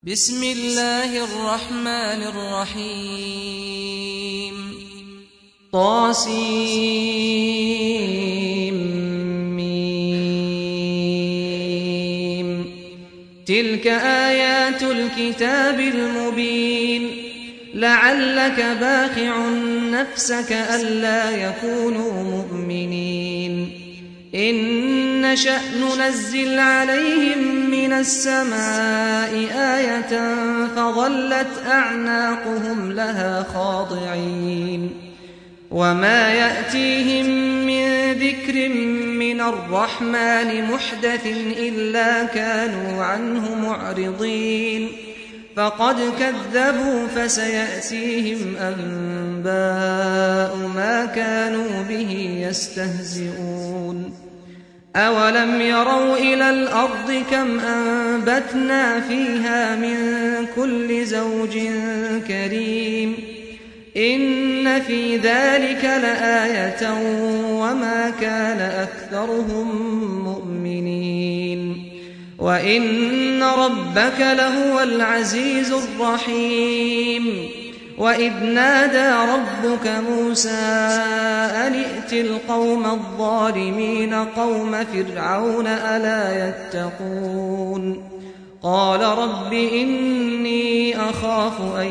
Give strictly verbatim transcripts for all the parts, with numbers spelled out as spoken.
بسم الله الرحمن الرحيم طاسيم تلك آيات الكتاب المبين لعلك باخع نفسك ألا يكونوا مؤمنين إن نشأ ننزل عليهم من السماء آية فظلت أعناقهم لها خاضعين وما يأتيهم من ذكر من الرحمن محدث إلا كانوا عنه معرضين فقد كذبوا فسيأتيهم أنباء ما كانوا به يستهزئون أولم يروا إلى الأرض كم أنبتنا فيها من كل زوج كريم إن في ذلك لآية وما كان أكثرهم مؤمنين وإن ربك لهو العزيز الرحيم وإذ نادى ربك موسى أن ائت القوم الظالمين قوم فرعون ألا يتقون قال رب إني أخاف أن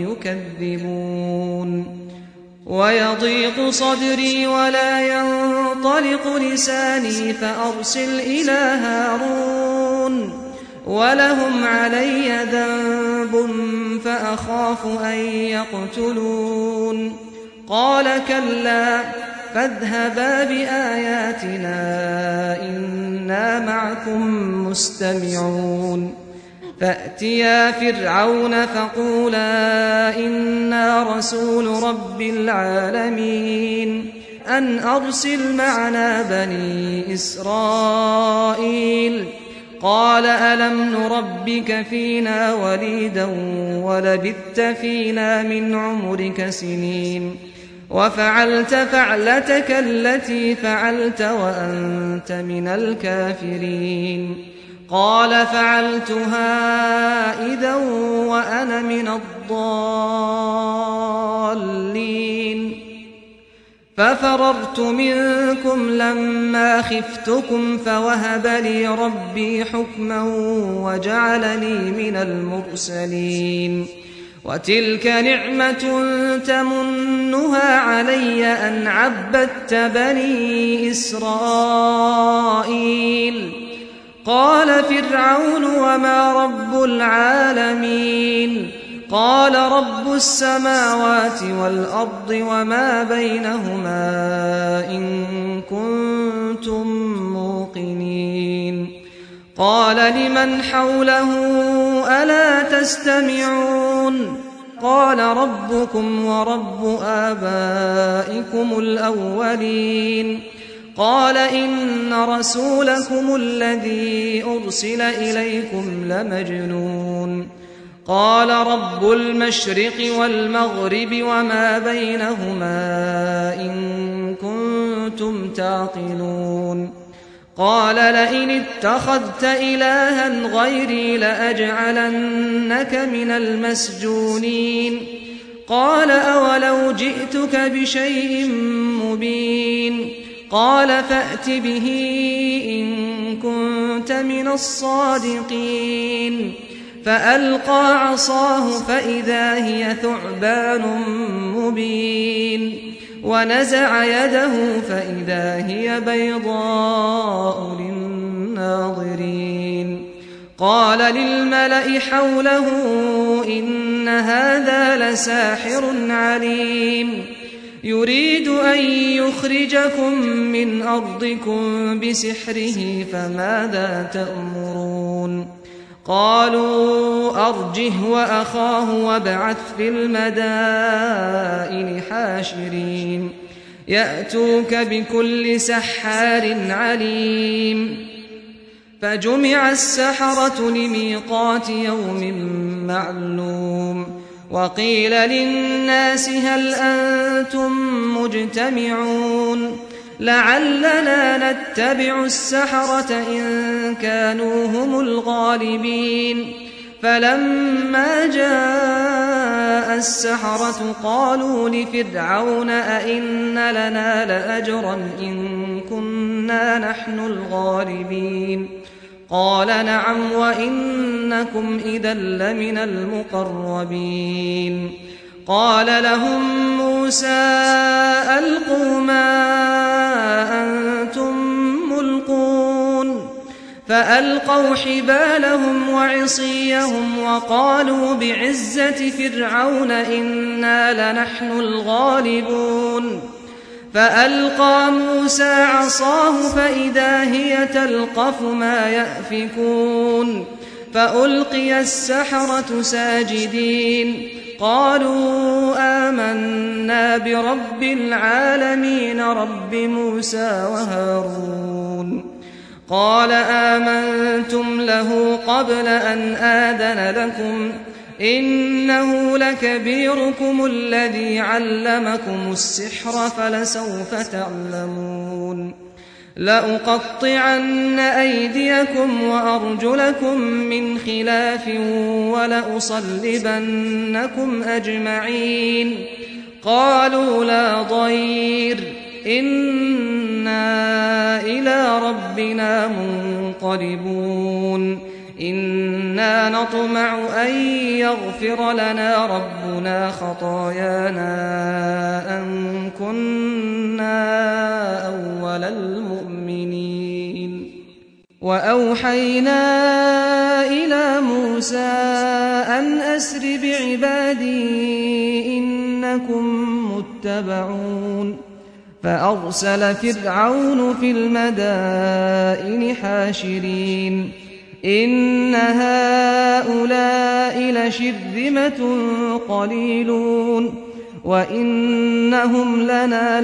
يكذبون ويضيق صدري ولا ينطلق لساني فأرسل إلى هارون ولهم علي ذنب فأخاف أن يقتلون قال كلا فاذهبا بآياتنا إنا معكم مستمعون فأتيا فرعون فقولا إنا رسول رب العالمين أن أرسل معنا بني إسرائيل قال ألم نربك فينا وليدا ولبثت فينا من عمرك سنين وفعلت فعلتك التي فعلت وأنت من الكافرين قال فعلتها إذا وأنا من الضالين ففررت منكم لما خفتكم فوهب لي ربي حكما وجعلني من المرسلين وتلك نعمة تمنها علي أن عبدت بني إسرائيل قال فرعون وما رب العالمين قال رب السماوات والأرض وما بينهما إن كنتم موقنين قال لمن حوله ألا تستمعون قال ربكم ورب آبائكم الأولين قال إن رسولكم الذي أرسل إليكم لمجنون قال رب المشرق والمغرب وما بينهما إن كنتم تعقلون قال لئن اتخذت إلها غيري لأجعلنك من المسجونين قال أولو جئتك بشيء مبين قال فأت به إن كنت من الصادقين فألقى عصاه فإذا هي ثعبان مبين ونزع يده فإذا هي بيضاء للناظرين قال للملأ حوله إن هذا لساحر عليم يريد أن يخرجكم من أرضكم بسحره فماذا تأمرون قالوا أرجه وأخاه وابعث في المدائن حاشرين يأتوك بكل سحار عليم فجمع السحرة لميقات يوم معلوم وقيل للناس هل أنتم مجتمعون لعلنا نتبع السحرة إن كانوا هم الغالبين فلما جاء السحرة قالوا لفرعون أئن لنا لأجرا إن كنا نحن الغالبين قال نعم وإنكم إذا لمن المقربين قال لهم موسى ألقوا ما أنتم ملقون فألقوا حبالهم وعصيهم وقالوا بعزة فرعون إنا لنحن الغالبون فألقى موسى عصاه فإذا هي تلقف ما يأفكون فألقي السحرة ساجدين قالوا آمنا برب العالمين رب موسى وهارون قال آمنتم له قبل أن آذن لكم إنه لكبيركم الذي علمكم السحر فلسوف تعلمون لأقطعن أيديكم وأرجلكم من خلاف ولأصلبنكم أجمعين قالوا لا ضير إنا إلى ربنا منقلبون إنا نطمع أن يغفر لنا ربنا خطايانا أن كنا أول المؤمنين وأوحينا إلى موسى أن أسر بعبادي إنكم متبعون فأرسل فرعون في المدائن حاشرين إن هؤلاء لشرذمة قليلون وإنهم لنا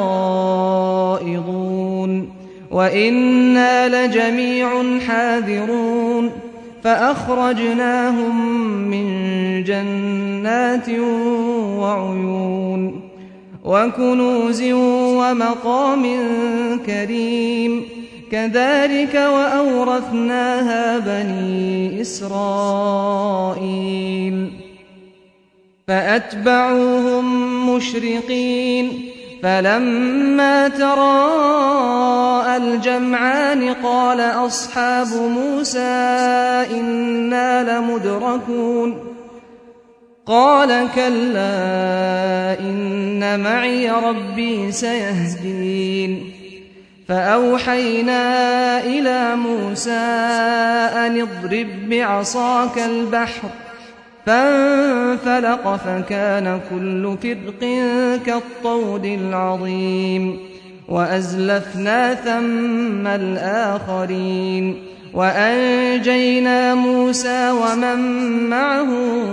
لغائظون وإنا لجميع حاذرون فأخرجناهم من جنات وعيون وكنوز ومقام كريم كذلك وأورثناها بني إسرائيل فأتبعوهم مشرقين فلما تراءى الجمعان قال أصحاب موسى إنا لمدركون قال كلا إن معي ربي سيهدين فأوحينا إلى موسى أن اضرب بعصاك البحر فانفلق فكان كل فرق كالطود العظيم وأزلفنا ثم الآخرين وأنجينا موسى ومن معه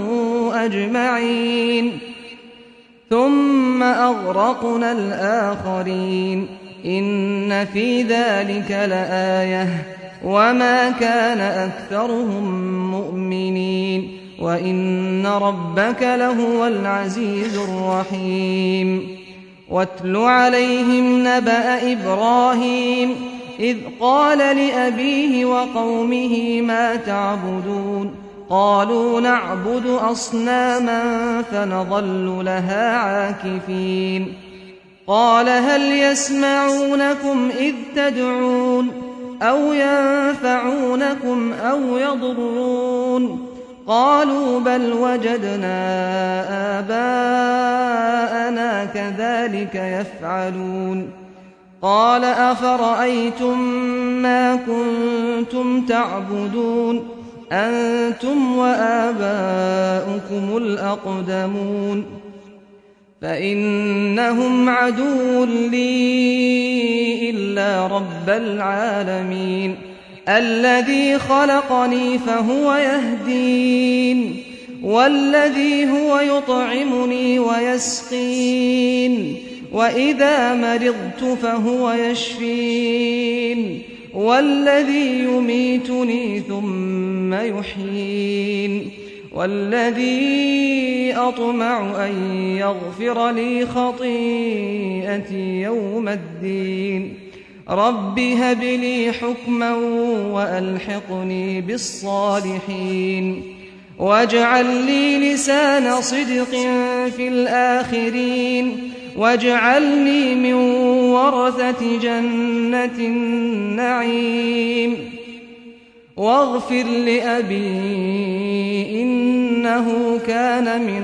أجمعين ثم أغرقنا الآخرين إن في ذلك لآية وما كان أكثرهم مؤمنين وإن ربك لهو العزيز الرحيم واتل عليهم نبأ إبراهيم إذ قال لأبيه وقومه ما تعبدون قالوا نعبد أصناما فنظل لها عاكفين قال هل يسمعونكم إذ تدعون أو ينفعونكم أو يضرون قالوا بل وجدنا آباءنا كذلك يفعلون قال أفرأيتم ما كنتم تعبدون أنتم وآباؤكم الأقدمون فإنهم عدو لي إلا رب العالمين الذي خلقني فهو يهدين والذي هو يطعمني ويسقين وإذا مرضت فهو يشفين والذي يميتني ثم يحيين والذي أطمع أن يغفر لي خطيئتي يوم الدين رب هب لي حكما وألحقني بالصالحين واجعل لي لسان صدق في الآخرين واجعلني من ورثة جنة النعيم واغفر لأبي إنه كان من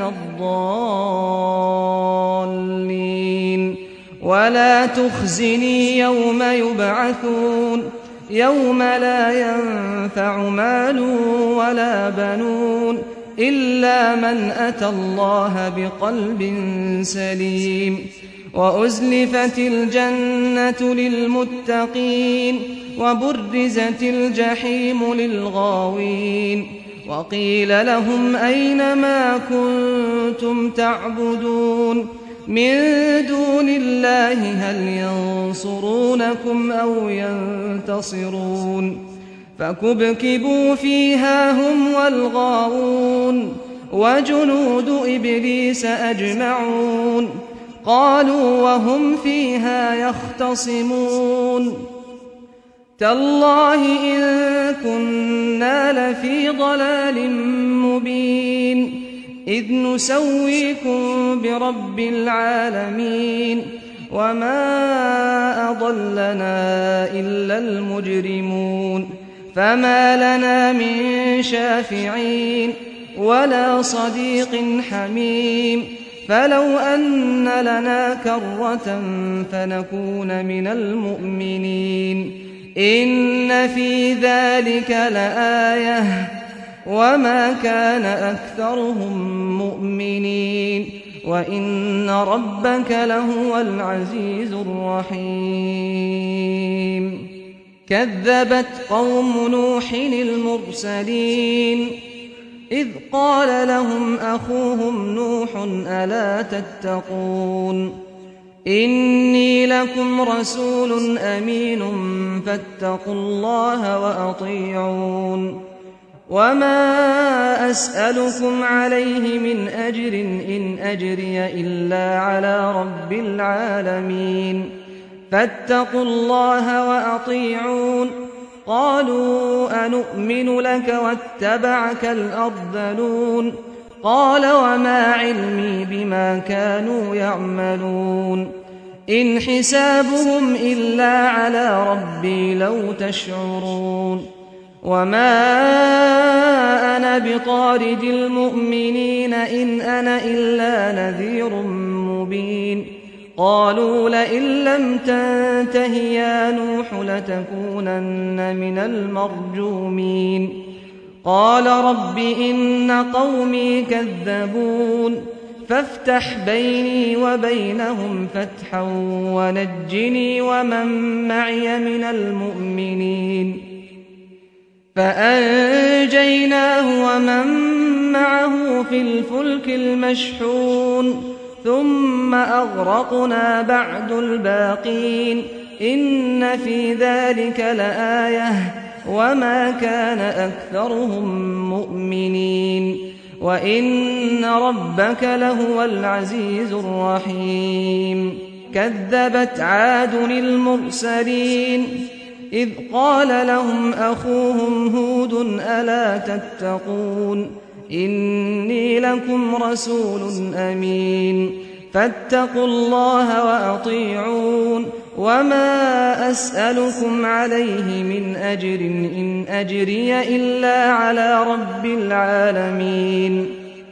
الضالين ولا تخزني يوم يبعثون يوم لا ينفع مال ولا بنون إلا من أتى الله بقلب سليم وأزلفت الجنة للمتقين وبرزت الجحيم للغاوين وقيل لهم أين ما كنتم تعبدون من دون الله هل ينصرونكم أو ينتصرون فكبكبوا فيها هم والغاوون وجنود إبليس أجمعون قالوا وهم فيها يختصمون تالله إن كنا لفي ضلال مبين إذ نسويكم برب العالمين وما أضلنا إلا المجرمون فما لنا من شافعين ولا صديق حميم فلو أن لنا كرة فنكون من المؤمنين إن في ذلك لآية وما كان أكثرهم مؤمنين وإن ربك لهو العزيز الرحيم كذبت قوم نوح المرسلين إذ قال لهم أخوهم نوح ألا تتقون إني لكم رسول أمين فاتقوا الله وأطيعون وما أسألكم عليه من أجر إن أجري إلا على رب العالمين فاتقوا الله وأطيعون قالوا أنؤمن لك واتبعك الأرذلون قال وما علمي بما كانوا يعملون إن حسابهم إلا على ربي لو تشعرون وما أنا بطارد المؤمنين إن أنا إلا نذير مبين قالوا لئن لم تنته يا نوح لتكونن من المرجومين قال رب إن قومي كذبون فافتح بيني وبينهم فتحا ونجني ومن معي من المؤمنين فأنجيناه ومن معه في الفلك المشحون ثم أغرقنا بعد الباقين إن في ذلك لآية وما كان أكثرهم مؤمنين وإن ربك لهو العزيز الرحيم كذبت عاد المرسلين إذ قال لهم أخوهم هود ألا تتقون إني لكم رسول أمين فاتقوا الله وأطيعون وما أسألكم عليه من أجر إن أجري إلا على رب العالمين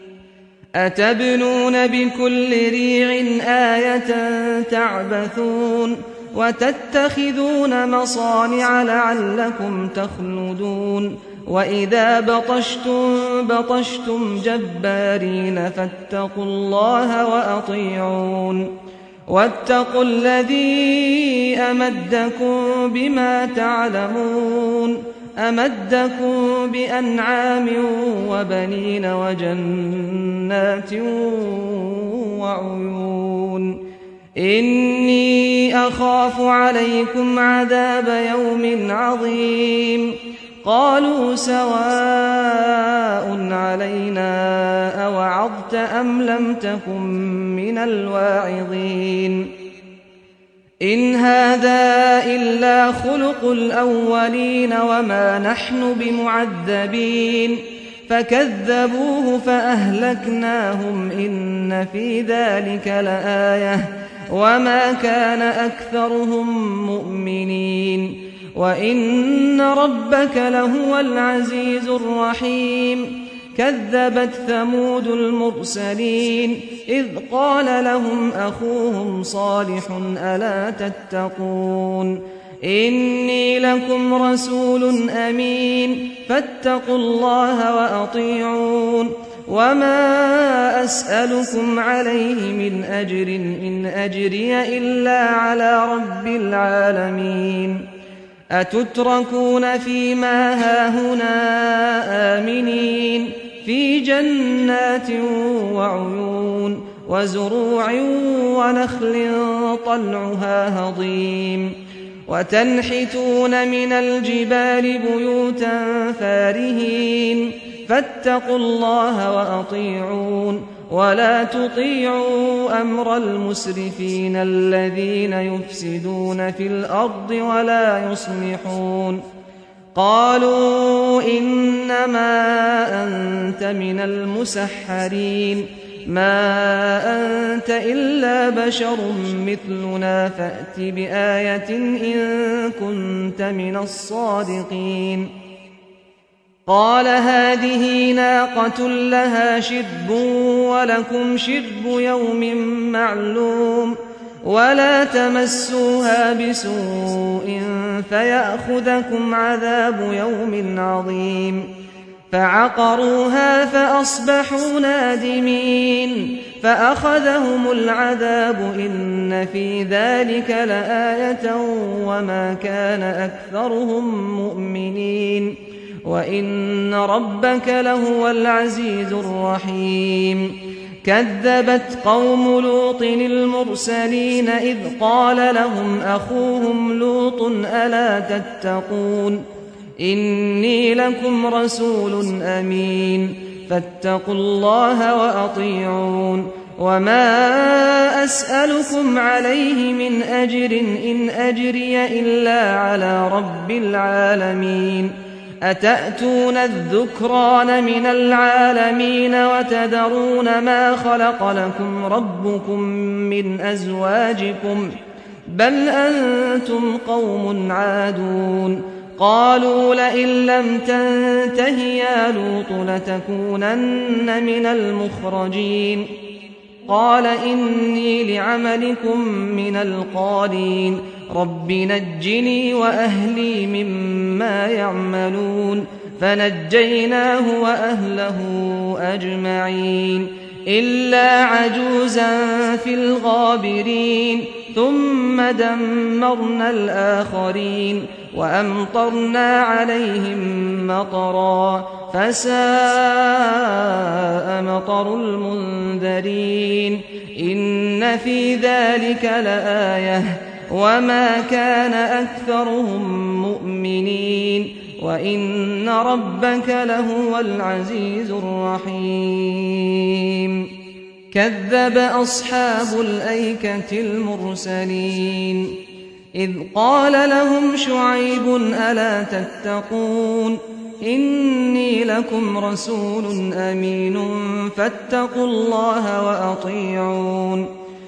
أتبنون بكل ريع آية تعبثون وتتخذون مصانع لعلكم تخلدون وإذا بطشتم بطشتم جبارين فاتقوا الله وأطيعون واتقوا الذي أمدكم بما تعلمون أمدكم بأنعام وبنين وجنات وعيون إني أخاف عليكم عذاب يوم عظيم قالوا سواء علينا أوعظت أم لم تكن من الواعظين إن هذا إلا خلق الأولين وما نحن بمعذبين فكذبوه فأهلكناهم إن في ذلك لآية وما كان أكثرهم مؤمنين وإن ربك لهو العزيز الرحيم كذبت ثمود المرسلين إذ قال لهم أخوهم صالح ألا تتقون إني لكم رسول أمين فاتقوا الله وأطيعون وما أسألكم عليه من أجر إن أجري إلا على رب العالمين أتتركون فيما هاهنا آمنين في جنات وعيون وزروع ونخل طلعها هضيم وتنحتون من الجبال بيوتا فارهين فاتقوا الله وأطيعون ولا تطيعوا أمر المسرفين الذين يفسدون في الأرض ولا يصلحون قالوا إنما أنت من المسحرين ما أنت إلا بشر مثلنا فأت بآية إن كنت من الصادقين قال هذه ناقة لها شرب ولكم شرب يوم معلوم ولا تمسوها بسوء فيأخذكم عذاب يوم عظيم فعقروها فأصبحوا نادمين فأخذهم العذاب إن في ذلك لآية وما كان أكثرهم مؤمنين وإن ربك لهو العزيز الرحيم كذبت قوم لوط المرسلين إذ قال لهم أخوهم لوط ألا تتقون إني لكم رسول أمين فاتقوا الله وأطيعون وما أسألكم عليه من أجر إن أجري إلا على رب العالمين أتأتون الذكران من العالمين وتذرون ما خلق لكم ربكم من أزواجكم بل أنتم قوم عادون قالوا لئن لم تنته يا لوط لتكونن من المخرجين قال إني لعملكم من القالين رب نجني وأهلي مما يعملون فنجيناه وأهله أجمعين إلا عجوزا في الغابرين ثم دمرنا الآخرين وأمطرنا عليهم مطرا فساء مطر المنذرين إن في ذلك لآية وما كان أكثرهم مؤمنين وإن ربك لهو العزيز الرحيم كذب أصحاب الأيكة المرسلين إذ قال لهم شعيب ألا تتقون إني لكم رسول أمين فاتقوا الله وأطيعون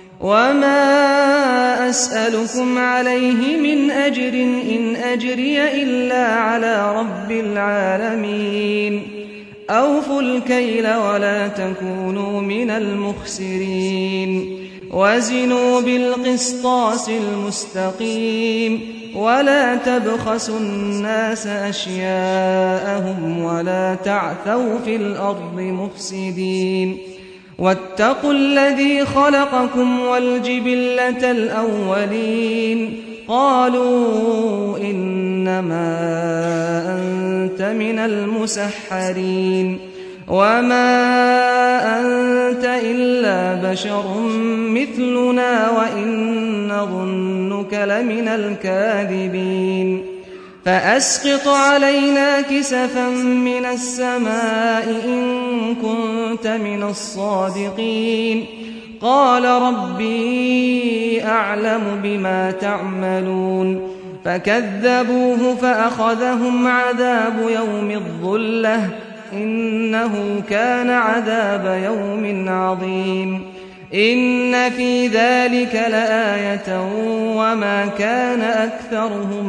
وما أسألكم عليه من أجر إن أجري إلا على رب العالمين أوفوا الكيل ولا تكونوا من المخسرين وزنوا بالقسطاس المستقيم ولا تبخسوا الناس أشياءهم ولا تعثوا في الأرض مفسدين واتقوا الذي خلقكم والجبلة الأولين قالوا إنما أنت من المسحرين وما أنت إلا بشر مثلنا وإن نظنك لمن الكاذبين فأسقط علينا كسفا من السماء إن كنت من الصادقين قال ربي أعلم بما تعملون فكذبوه فأخذهم عذاب يوم الظلة إنه كان عذاب يوم عظيم إن في ذلك لآية وما كان أكثرهم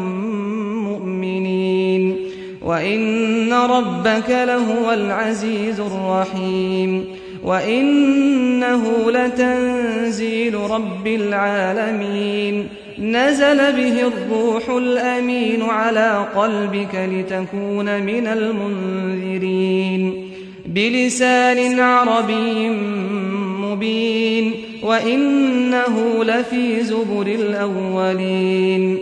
مؤمنين وإن ربك لهو العزيز الرحيم وإنه لتنزيل رب العالمين نزل به الروح الأمين على قلبك لتكون من المنذرين بلسان عربي مبين وإنه لفي زبر الأولين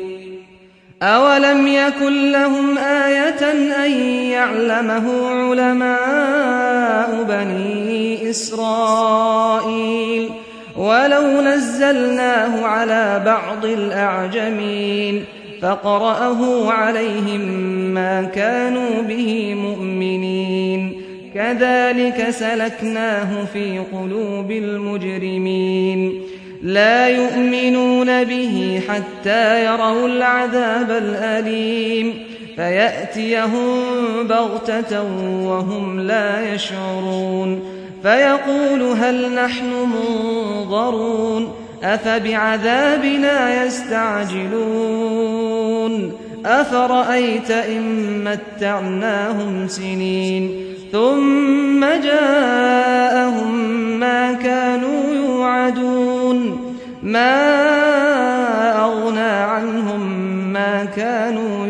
أولم يكن لهم آية أن يعلمه علماء بني إسرائيل ولو نزلناه على بعض الأعجمين فقرأه عليهم ما كانوا به مؤمنين كذلك سلكناه في قلوب المجرمين لا يؤمنون به حتى يروا العذاب الأليم فيأتيهم بغتة وهم لا يشعرون فيقول هل نحن منظرون أفبعذابنا يستعجلون أفرأيت إن متعناهم سنين ثم جاءهم ما كانوا يوعدون ما أغنى عنهم ما كانوا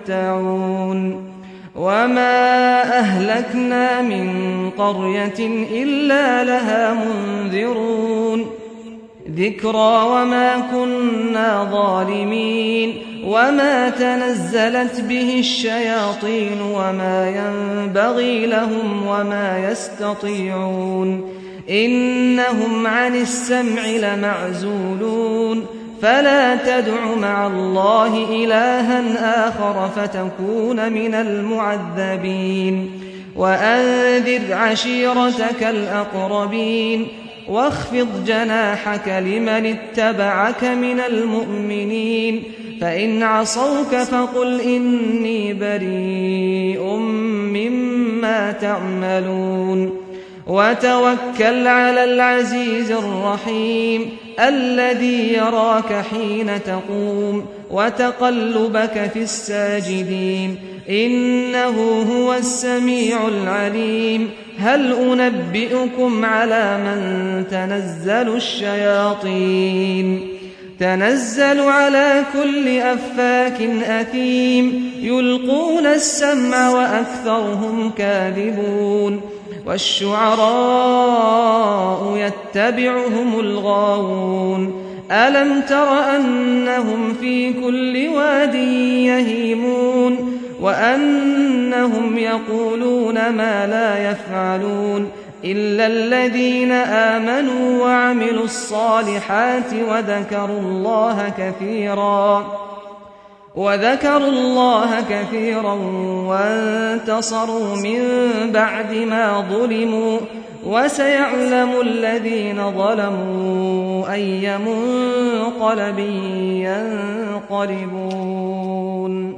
يمتعون وما أهلكنا من قرية إلا لها منذرون ذكرى وما كنا ظالمين وما تنزلت به الشياطين وما ينبغي لهم وما يستطيعون إنهم عن السمع لمعزولون فلا تدع مع الله إلها آخر فتكون من المعذبين وأنذر عشيرتك الأقربين واخفض جناحك لمن اتبعك من المؤمنين فإن عصوك فقل إني بريء مما تعملون وتوكل على العزيز الرحيم الذي يراك حين تقوم وتقلبك في الساجدين إنه هو السميع العليم هل أنبئكم على من تنزل الشياطين تنزل على كل أفاك أثيم يلقون السمع وأكثرهم كاذبون والشعراء يتبعهم الغاوون ألم تر أنهم في كل واد يهيمون وأنهم يقولون ما لا يفعلون إلا الذين آمنوا وعملوا الصالحات وذكروا الله كثيرا وذكروا الله كثيرا وانتصروا من بعد ما ظلموا وسيعلم الذين ظلموا أي منقلب ينقلبون